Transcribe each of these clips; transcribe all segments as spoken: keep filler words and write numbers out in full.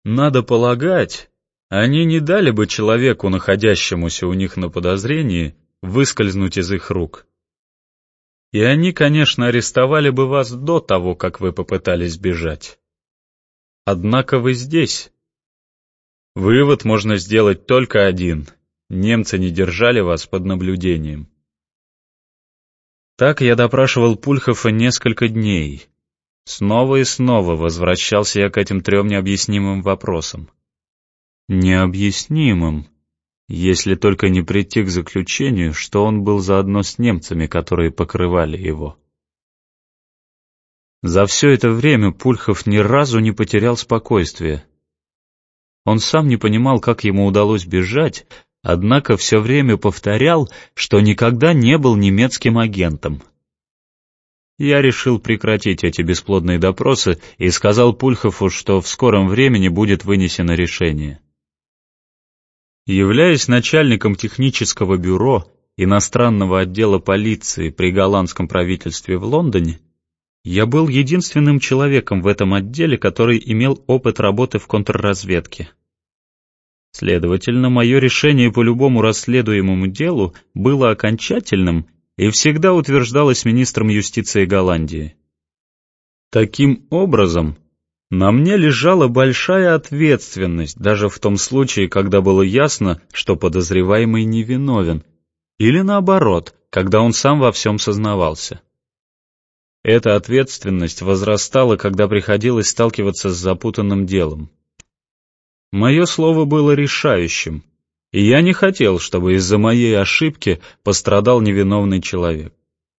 Надо полагать, они не дали бы человеку, находящемуся у них на подозрении, выскользнуть из их рук. И они, конечно, арестовали бы вас до того, как вы попытались бежать. Однако вы здесь. Вывод можно сделать только один. Немцы не держали вас под наблюдением. Так я допрашивал Пульхова несколько дней. Снова и снова возвращался я к этим трем необъяснимым вопросам. Необъяснимым, если только не прийти к заключению, что он был заодно с немцами, которые покрывали его. За все это время Пульхов ни разу не потерял спокойствия. Он сам не понимал, как ему удалось бежать, однако все время повторял, что никогда не был немецким агентом. Я решил прекратить эти бесплодные допросы и сказал Пульхову, что в скором времени будет вынесено решение. Являясь начальником технического бюро иностранного отдела полиции при голландском правительстве в Лондоне, я был единственным человеком в этом отделе, который имел опыт работы в контрразведке. Следовательно, мое решение по любому расследуемому делу было окончательным и всегда утверждалось министром юстиции Голландии. Таким образом, на мне лежала большая ответственность, даже в том случае, когда было ясно, что подозреваемый невиновен, или наоборот, когда он сам во всем сознавался. Эта ответственность возрастала, когда приходилось сталкиваться с запутанным делом. Мое слово было решающим, и я не хотел, чтобы из-за моей ошибки пострадал невиновный человек.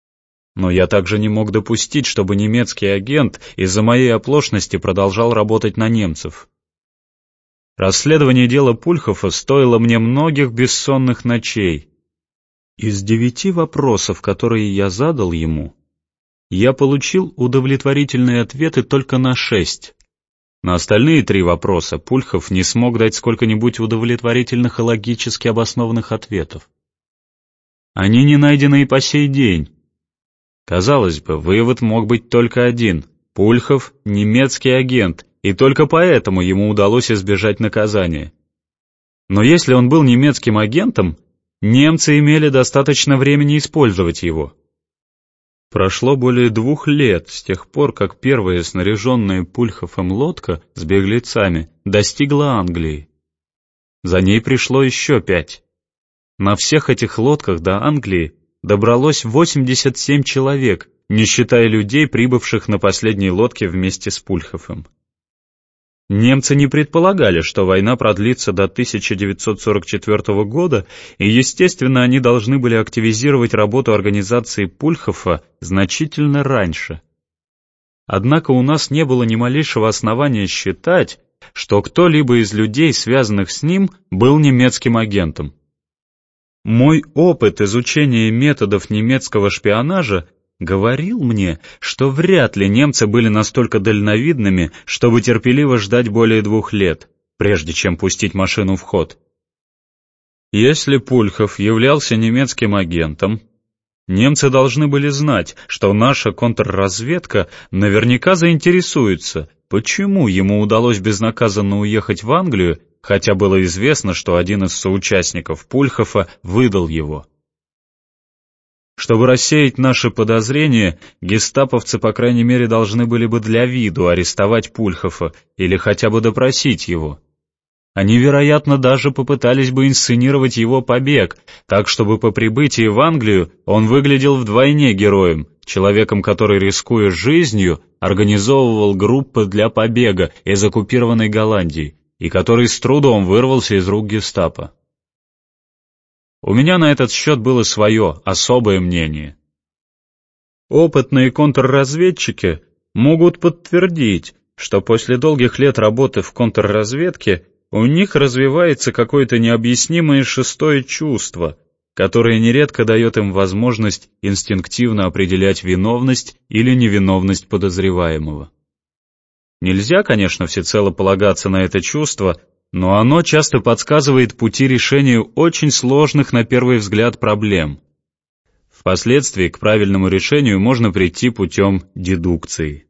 Но я также не мог допустить, чтобы немецкий агент из-за моей оплошности продолжал работать на немцев. Расследование дела Пульхова стоило мне многих бессонных ночей. Из девяти вопросов, которые я задал ему, я получил удовлетворительные ответы только на шесть. На остальные три вопроса Пульхов не смог дать сколько-нибудь удовлетворительных и логически обоснованных ответов. Они не найдены и по сей день. Казалось бы, вывод мог быть только один. Пульхов — немецкий агент, и только поэтому ему удалось избежать наказания. Но если он был немецким агентом, немцы имели достаточно времени использовать его. Прошло более двух лет с тех пор, как первая снаряженная Пульховым лодка с беглецами достигла Англии. За ней пришло еще пять. На всех этих лодках до Англии добралось восемьдесят семь человек, не считая людей, прибывших на последней лодке вместе с Пульховым. Немцы не предполагали, что война продлится до тысяча девятьсот сорок четвёртого года, и, естественно, они должны были активизировать работу организации Пульхова значительно раньше. Однако у нас не было ни малейшего основания считать, что кто-либо из людей, связанных с ним, был немецким агентом. Мой опыт изучения методов немецкого шпионажа говорил мне, что вряд ли немцы были настолько дальновидными, чтобы терпеливо ждать более двух лет, прежде чем пустить машину в ход. Если Пульхов являлся немецким агентом, немцы должны были знать, что наша контрразведка наверняка заинтересуется, почему ему удалось безнаказанно уехать в Англию, хотя было известно, что один из соучастников Пульхова выдал его. Чтобы рассеять наши подозрения, гестаповцы, по крайней мере, должны были бы для виду арестовать Пульхова или хотя бы допросить его. Они, вероятно, даже попытались бы инсценировать его побег, так, чтобы по прибытии в Англию он выглядел вдвойне героем, человеком, который, рискуя жизнью, организовывал группы для побега из оккупированной Голландии и который с трудом вырвался из рук гестапо. У меня на этот счет было свое, особое мнение. Опытные контрразведчики могут подтвердить, что после долгих лет работы в контрразведке у них развивается какое-то необъяснимое шестое чувство, которое нередко дает им возможность инстинктивно определять виновность или невиновность подозреваемого. Нельзя, конечно, всецело полагаться на это чувство, но оно часто подсказывает пути решения очень сложных на первый взгляд проблем. Впоследствии к правильному решению можно прийти путем дедукции.